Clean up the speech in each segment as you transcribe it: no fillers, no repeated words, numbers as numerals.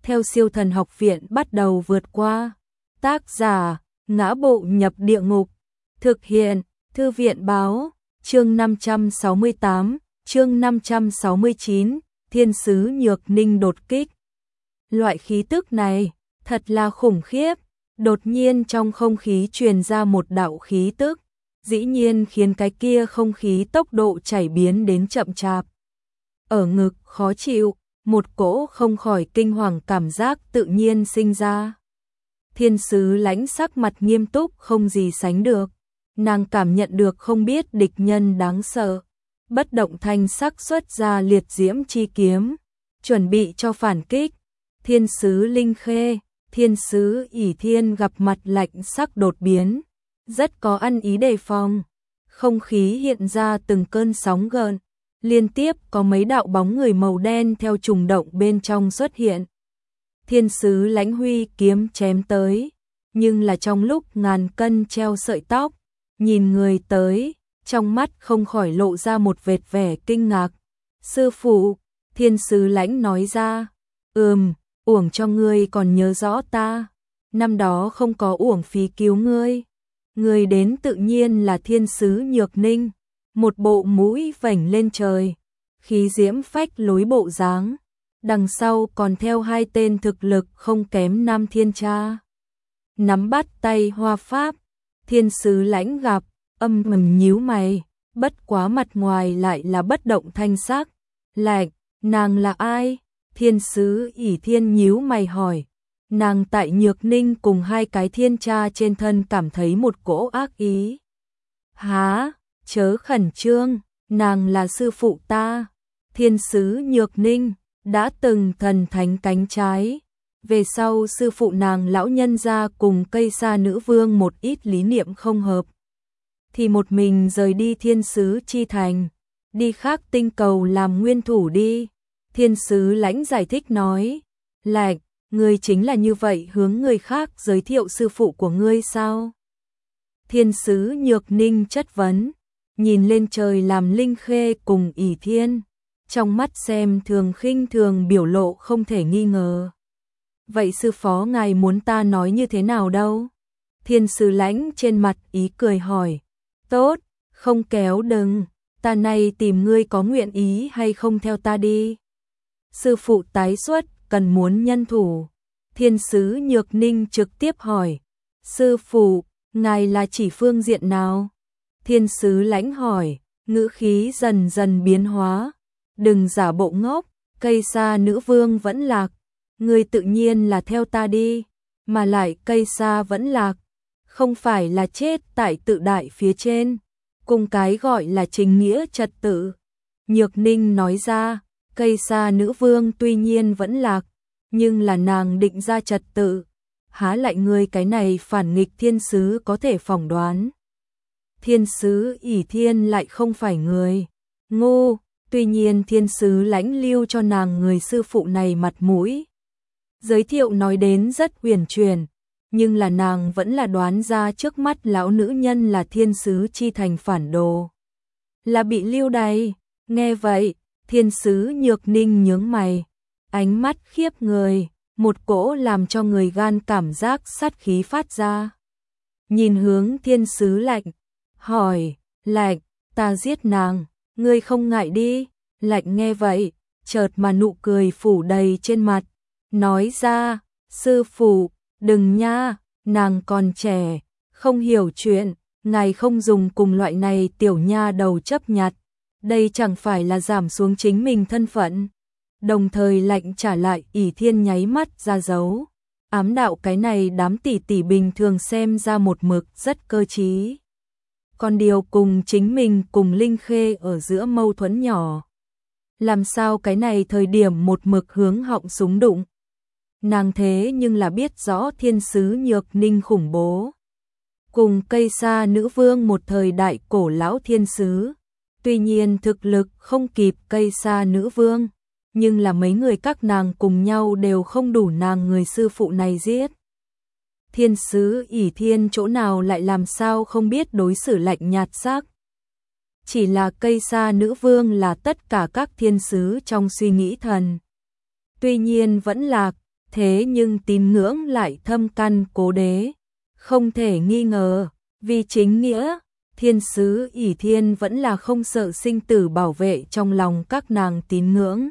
theo Siêu Thần Học Viện bắt đầu vượt qua. Tác giả: Ngã Bộ Nhập Địa Ngục. Thực hiện: Thư viện báo. Chương 568, chương 569, Thiên sứ Nhược Ninh đột kích. Loại khí tức này thật là khủng khiếp. Đột nhiên trong không khí truyền ra một đạo khí tức, dĩ nhiên khiến cái kia không khí tốc độ chảy biến đến chậm chạp. Ở ngực khó chịu, một cỗ không khỏi kinh hoàng cảm giác tự nhiên sinh ra. Thiên sứ Lãnh sắc mặt nghiêm túc không gì sánh được. Nàng cảm nhận được không biết địch nhân đáng sợ. Bất động thanh sắc xuất ra liệt diễm chi kiếm, chuẩn bị cho phản kích. Thiên sứ Linh Khê, Thiên sứ ỷ Thiên gặp mặt lạnh sắc đột biến, rất có ăn ý đề phòng. Không khí hiện ra từng cơn sóng gợn, liên tiếp có mấy đạo bóng người màu đen theo trùng động bên trong xuất hiện. Thiên sứ Lãnh huy kiếm chém tới, nhưng là trong lúc ngàn cân treo sợi tóc, nhìn người tới, trong mắt không khỏi lộ ra một vệt vẻ kinh ngạc. Sư phụ, Thiên sứ Lãnh nói ra, uổng cho ngươi còn nhớ rõ ta, năm đó không có uổng phí cứu ngươi. Người đến tự nhiên là Thiên sứ Nhược Ninh, một bộ mũi vểnh lên trời, khí diễm phách lối bộ dáng, đằng sau còn theo hai tên thực lực không kém Nam Thiên Cha. Nắm bắt tay hoa pháp, Thiên sứ Lãnh gặp, nhíu mày, bất quá mặt ngoài lại là bất động thanh sắc. Lạnh, nàng là ai? Thiên sứ ỷ Thiên nhíu mày hỏi. Nàng tại Nhược Ninh cùng hai cái thiên cha trên thân cảm thấy một cỗ ác ý. Há, chớ khẩn trương, nàng là sư phụ ta. Thiên sứ Nhược Ninh đã từng thần thánh cánh trái. Về sau sư phụ nàng lão nhân gia cùng Cây Sa nữ vương một ít lý niệm không hợp, thì một mình rời đi Thiên sứ chi thành, đi khác tinh cầu làm nguyên thủ đi. Thiên sứ Lãnh giải thích nói, Lạnh, ngươi chính là như vậy hướng người khác giới thiệu sư phụ của ngươi sao? Thiên sứ Nhược Ninh chất vấn, nhìn lên trời làm Linh Khê cùng ỷ Thiên, trong mắt xem thường khinh thường biểu lộ không thể nghi ngờ. Vậy sư phó ngài muốn ta nói như thế nào đâu? Thiên sứ Lãnh trên mặt ý cười hỏi. Tốt, không kéo đừng, ta này tìm ngươi có nguyện ý hay không theo ta đi? Sư phụ tái xuất, cần muốn nhân thủ. Thiên sứ Nhược Ninh trực tiếp hỏi. Sư phụ, ngài là chỉ phương diện nào? Thiên sứ Lãnh hỏi, ngữ khí dần dần biến hóa. Đừng giả bộ ngốc, Cây Sa nữ vương vẫn lạc. Ngươi tự nhiên là theo ta đi, mà lại Cây Sa vẫn lạc. Không phải là chết tại tự đại phía trên, cùng cái gọi là chính nghĩa trật tự. Nhược Ninh nói ra, Cây Sa nữ vương tuy nhiên vẫn lạc, nhưng là nàng định ra trật tự, há lại ngươi cái này phản nghịch thiên sứ có thể phỏng đoán. Thiên sứ ỷ Thiên lại không phải người ngu, tuy nhiên Thiên sứ Lãnh lưu cho nàng người sư phụ này mặt mũi. Giới thiệu nói đến rất huyền truyền, nhưng là nàng vẫn là đoán ra trước mắt lão nữ nhân là Thiên sứ chi thành phản đồ, là bị lưu đày. Nghe vậy, Thiên sứ Nhược Ninh nhướng mày, ánh mắt khiếp người, một cỗ làm cho người gan cảm giác sát khí phát ra. Nhìn hướng Thiên sứ Lạnh, hỏi, Lạnh, ta giết nàng, ngươi không ngại đi? Lạnh nghe vậy, chợt mà nụ cười phủ đầy trên mặt, nói ra, sư phụ, đừng nha, nàng còn trẻ, không hiểu chuyện, ngài không dùng cùng loại này tiểu nha đầu chấp nhặt, đây chẳng phải là giảm xuống chính mình thân phận. Đồng thời Lạnh trả lại ỷ Thiên nháy mắt ra dấu, ám đạo cái này đám tỷ tỷ bình thường xem ra một mực rất cơ trí. Còn điều cùng chính mình cùng Linh Khê ở giữa mâu thuẫn nhỏ, làm sao cái này thời điểm một mực hướng họng súng đụng. Nàng thế nhưng là biết rõ Thiên sứ Nhược Ninh khủng bố, cùng Cây Sa nữ vương một thời đại cổ lão thiên sứ, tuy nhiên thực lực không kịp Cây Sa nữ vương, nhưng là mấy người các nàng cùng nhau đều không đủ nàng người sư phụ này giết. Thiên sứ ỷ Thiên chỗ nào lại làm sao không biết đối xử lạnh nhạt sắc. Chỉ là Cây Sa nữ vương là tất cả các thiên sứ trong suy nghĩ thần. Tuy nhiên vẫn lạc, thế nhưng tín ngưỡng lại thâm căn cố đế, không thể nghi ngờ, vì chính nghĩa, thiên sứ ỷ thiên vẫn là không sợ sinh tử bảo vệ trong lòng các nàng tín ngưỡng.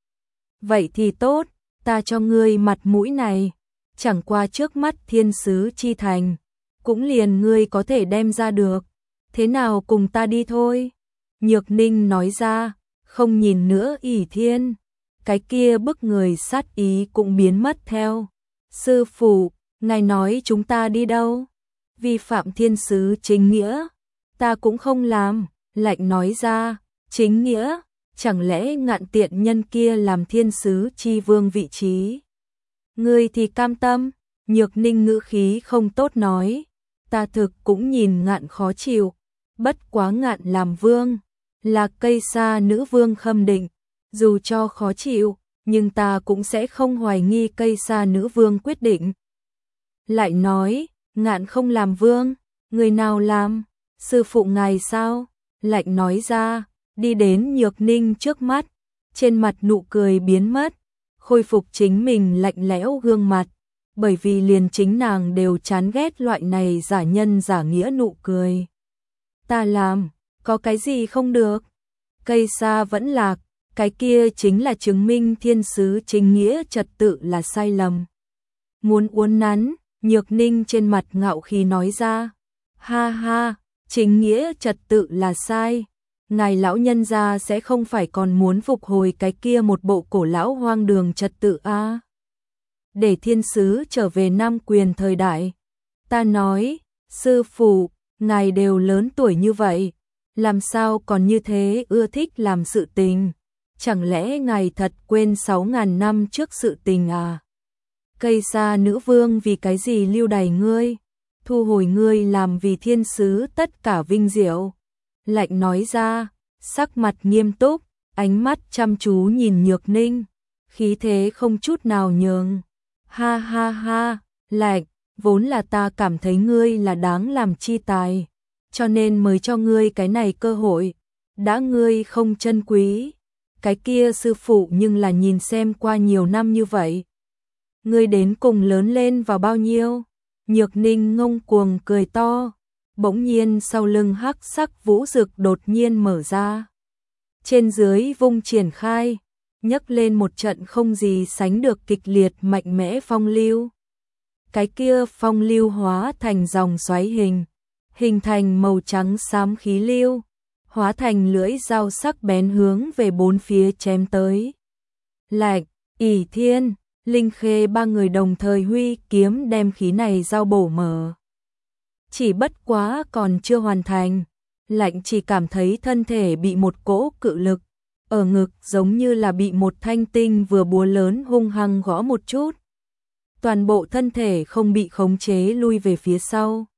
Vậy thì tốt, ta cho ngươi mặt mũi này, chẳng qua trước mắt thiên sứ chi thành, cũng liền ngươi có thể đem ra được, thế nào cùng ta đi thôi. Nhược Ninh nói ra, không nhìn nữa ỷ thiên, cái kia bức người sát ý cũng biến mất theo. Sư phụ, ngài nói chúng ta đi đâu? Vi phạm thiên sứ chính nghĩa, ta cũng không làm. Lạnh nói ra, chính nghĩa, chẳng lẽ Ngạn tiện nhân kia làm thiên sứ chi vương vị trí? Ngươi thì cam tâm? Nhược Ninh ngữ khí không tốt nói, ta thực cũng nhìn Ngạn khó chịu, bất quá Ngạn làm vương, là Cây Sa nữ vương khâm định, dù cho khó chịu, nhưng ta cũng sẽ không hoài nghi Cây Sa nữ vương quyết định. Lại nói, Ngạn không làm vương, người nào làm? Sư phụ ngài sao? Lạnh nói ra, đi đến Nhược Ninh trước mắt, trên mặt nụ cười biến mất, khôi phục chính mình lạnh lẽo gương mặt, bởi vì liền chính nàng đều chán ghét loại này giả nhân giả nghĩa nụ cười. Ta làm, có cái gì không được? Cây Sa vẫn lạc, cái kia chính là chứng minh thiên sứ chính nghĩa trật tự là sai lầm. Muốn uốn nắn, Nhược Ninh trên mặt ngạo khí nói ra, ha ha, chính nghĩa trật tự là sai, ngài lão nhân gia sẽ không phải còn muốn phục hồi cái kia một bộ cổ lão hoang đường trật tự a? Để thiên sứ trở về nam quyền thời đại. Ta nói, sư phụ, ngài đều lớn tuổi như vậy, làm sao còn như thế ưa thích làm sự tình? Chẳng lẽ ngài thật quên 6.000 năm trước sự tình à? Cây Sa nữ vương vì cái gì lưu đày ngươi? Thu hồi ngươi làm vì thiên sứ tất cả vinh diệu. Lạnh nói ra, sắc mặt nghiêm túc, ánh mắt chăm chú nhìn Nhược Ninh, khí thế không chút nào nhường. Ha ha ha, Lạnh, vốn là ta cảm thấy ngươi là đáng làm chi tài, cho nên mới cho ngươi cái này cơ hội. Đã ngươi không trân quý, cái kia sư phụ nhưng là nhìn xem qua nhiều năm như vậy. Ngươi đến cùng lớn lên vào bao nhiêu? Nhược Ninh ngông cuồng cười to, bỗng nhiên sau lưng hắc sắc vũ dực đột nhiên mở ra. Trên dưới vung triển khai, nhấc lên một trận không gì sánh được kịch liệt mạnh mẽ phong lưu. Cái kia phong lưu hóa thành dòng xoáy hình, hình thành màu trắng xám khí lưu, hóa thành lưỡi dao sắc bén hướng về bốn phía chém tới. Lạnh, ỷ thiên, Linh Khê ba người đồng thời huy kiếm đem khí này giao bổ mở. Chỉ bất quá còn chưa hoàn thành, Lạnh chỉ cảm thấy thân thể bị một cỗ cự lực ở ngực giống như là bị một thanh tinh vừa búa lớn hung hăng gõ một chút. Toàn bộ thân thể không bị khống chế lui về phía sau.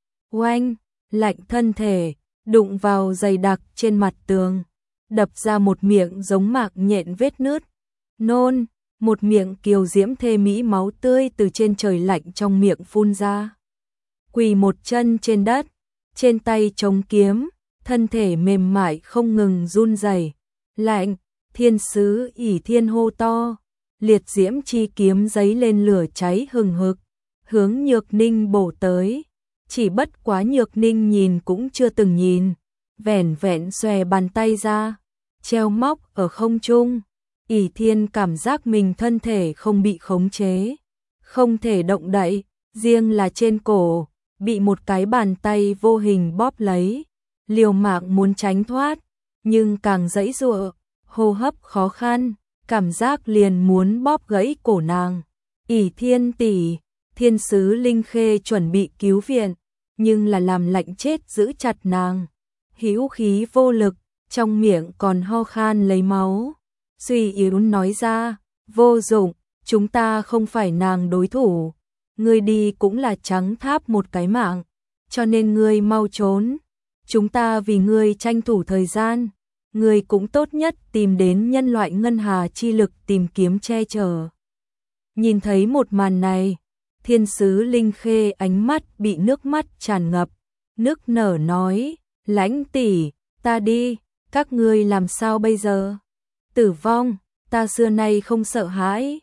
Oanh, Lạnh thân thể đụng vào dày đặc trên mặt tường, đập ra một miệng giống mạc nhện vết nứt. Nôn, một miệng kiều diễm thê mỹ máu tươi từ trên trời lạnh trong miệng phun ra. Quỳ một chân trên đất, trên tay chống kiếm, thân thể mềm mại không ngừng run rẩy. Lạnh, thiên sứ ỷ thiên hô to, liệt diễm chi kiếm giấy lên lửa cháy hừng hực, hướng Nhược Ninh bổ tới. Chỉ bất quá Nhược Ninh nhìn cũng chưa từng nhìn, vẻn vẹn xòe bàn tay ra, treo móc ở không trung. ỷ thiên cảm giác mình thân thể không bị khống chế, không thể động đậy, riêng là trên cổ, bị một cái bàn tay vô hình bóp lấy, liều mạng muốn tránh thoát, nhưng càng giãy giụa, hô hấp khó khăn, cảm giác liền muốn bóp gãy cổ nàng. ỷ thiên tỷ, thiên sứ Linh Khê chuẩn bị cứu viện, nhưng là làm Lạnh chết giữ chặt nàng, hữu khí vô lực, trong miệng còn ho khan lấy máu. Suy yếu nói ra, vô dụng, chúng ta không phải nàng đối thủ, ngươi đi cũng là trắng tháp một cái mạng, cho nên ngươi mau trốn, chúng ta vì ngươi tranh thủ thời gian, ngươi cũng tốt nhất tìm đến nhân loại ngân hà chi lực tìm kiếm che chở. Nhìn thấy một màn này, thiên sứ Linh Khê ánh mắt bị nước mắt tràn ngập, nức nở nói, Lãnh tỷ, ta đi, các ngươi làm sao bây giờ? Tử vong, ta xưa nay không sợ hãi,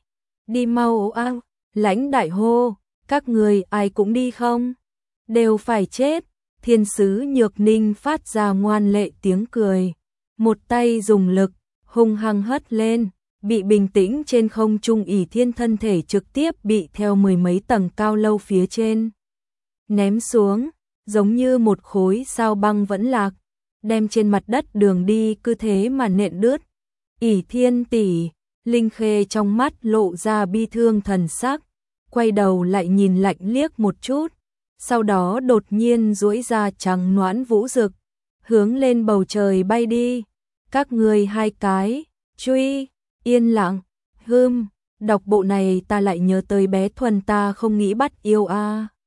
Đi mau a, Lãnh Đại hô, các người ai cũng đi không? Đều phải chết. Thiên sứ Nhược Ninh phát ra ngoan lệ tiếng cười, một tay dùng lực, hung hăng hất lên, bị bình tĩnh trên không trung ỷ thiên thân thể trực tiếp bị theo mười mấy tầng cao lâu phía trên ném xuống, giống như một khối sao băng vẫn lạc, đem trên mặt đất đường đi cứ thế mà nện đứt. ỷ Thiên tỷ, Linh Khê trong mắt lộ ra bi thương thần sắc, quay đầu lại nhìn Lạnh liếc một chút, sau đó đột nhiên duỗi ra trắng nõn vũ rực, hướng lên bầu trời bay đi. Các người hai cái, truy, yên lặng, đọc bộ này ta lại nhớ tới bé Thuần ta không nghĩ bắt yêu a.